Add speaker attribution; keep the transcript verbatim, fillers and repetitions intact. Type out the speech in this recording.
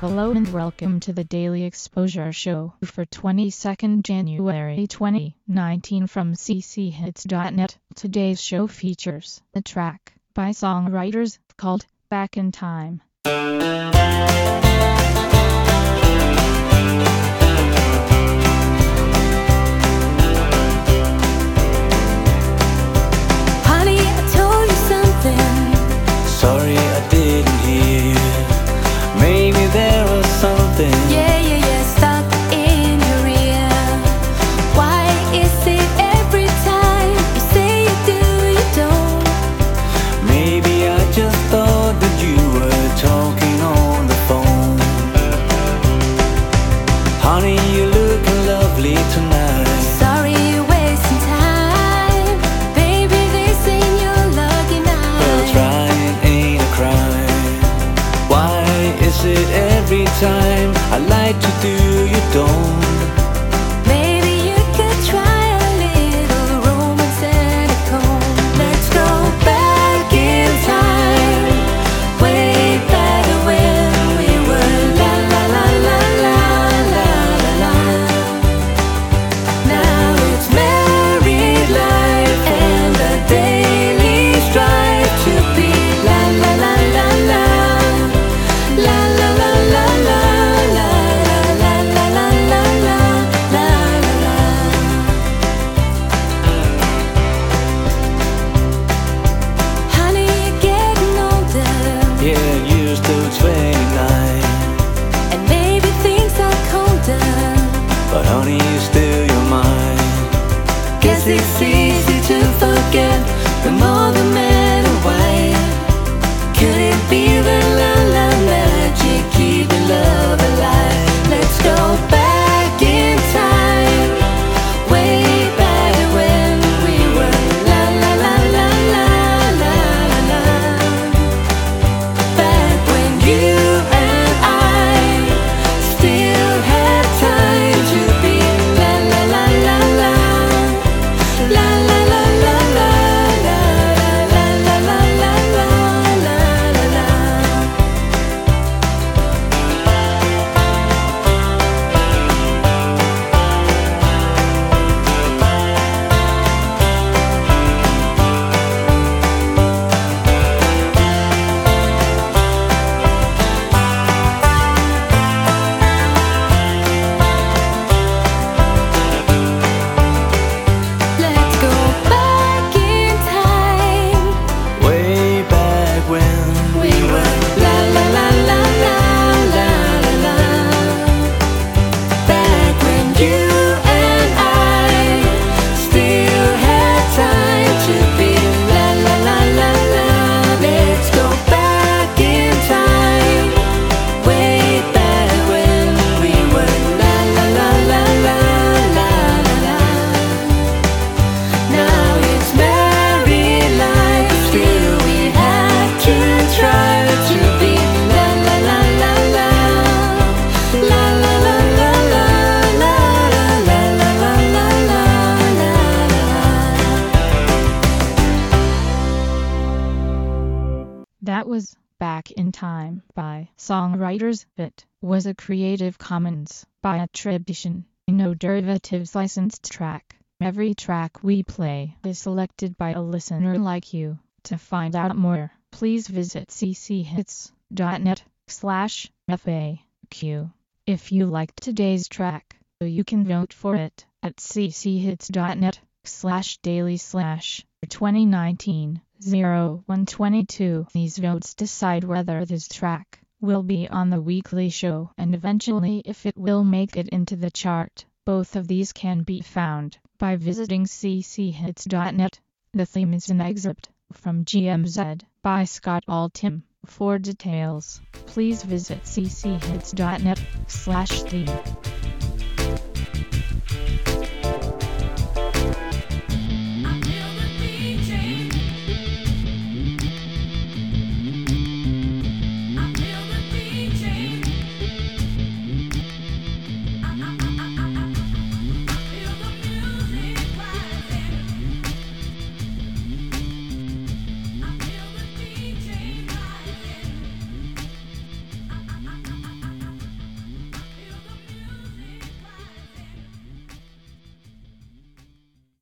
Speaker 1: Hello and welcome to the Daily Exposure Show for twenty-second January twenty nineteen from c c hits dot net. Today's show features a track by songwriters called Back in Time.
Speaker 2: Sorry I didn't hear. Maybe there was something.
Speaker 3: Yeah, yeah, yeah, stuck in your ear. Why is it every time you say you do, you don't?
Speaker 2: Maybe I just thought that you were talking on the phone. Honey, you're looking lovely tonight.
Speaker 3: Sorry you're wasting time. Baby, this ain't your lucky night.
Speaker 2: Well, trying ain't a crime. Why is it every time I like to do, you don't?
Speaker 3: Maybe you could try a little romance and a comb. Let's go back in time, way back when we were la la la la la la la la. Now it's married life and a daily strive to be la la la la la la la la la la la la la la la la la la. Honey, you're getting older,
Speaker 2: Yeah, you're still twenty-nine.
Speaker 3: and maybe things are colder.
Speaker 2: But honey, you're still your mind.
Speaker 3: Guess it's easy to forget the more the man white. Could it be the la la magic keeping love alive? Let's go back in time, way back when we were la la la la la la la la. Back when you and I still had time to be la la la la la la la la la la la la la la la la la la. Let's go back in time.
Speaker 2: Way back when
Speaker 3: We were la la la la la la la la. Back when you and I still had time to be la la la la la. Let's go back in time, way back when we were la la la la la la la la. Now it's married life, still we have to try to be la la la la la la la la la la la la la la la la.
Speaker 1: That was Back in Time by songwriters. It was a Creative Commons by attribution, no derivatives licensed track. Every track we play is selected by a listener like you. To find out more, please visit c c hits dot net slash F A Q. If you liked today's track, you can vote for it at c c hits dot net slash daily slash twenty nineteen oh one twenty-two. These votes decide whether this track will be on the weekly show and eventually if it will make it into the chart. Both of these can be found by visiting c c hits dot net. The theme is an excerpt from G M Z by Scott Altham. For details, please visit c c hits dot net slash theme.